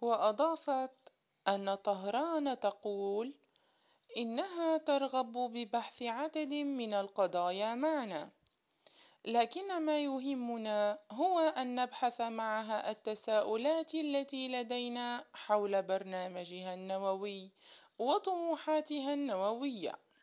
وأضافت أن طهران تقول إنها ترغب ببحث عدد من القضايا معنا، لكن ما يهمنا هو أن نبحث معها التساؤلات التي لدينا حول برنامجها النووي وطموحاتها النووية.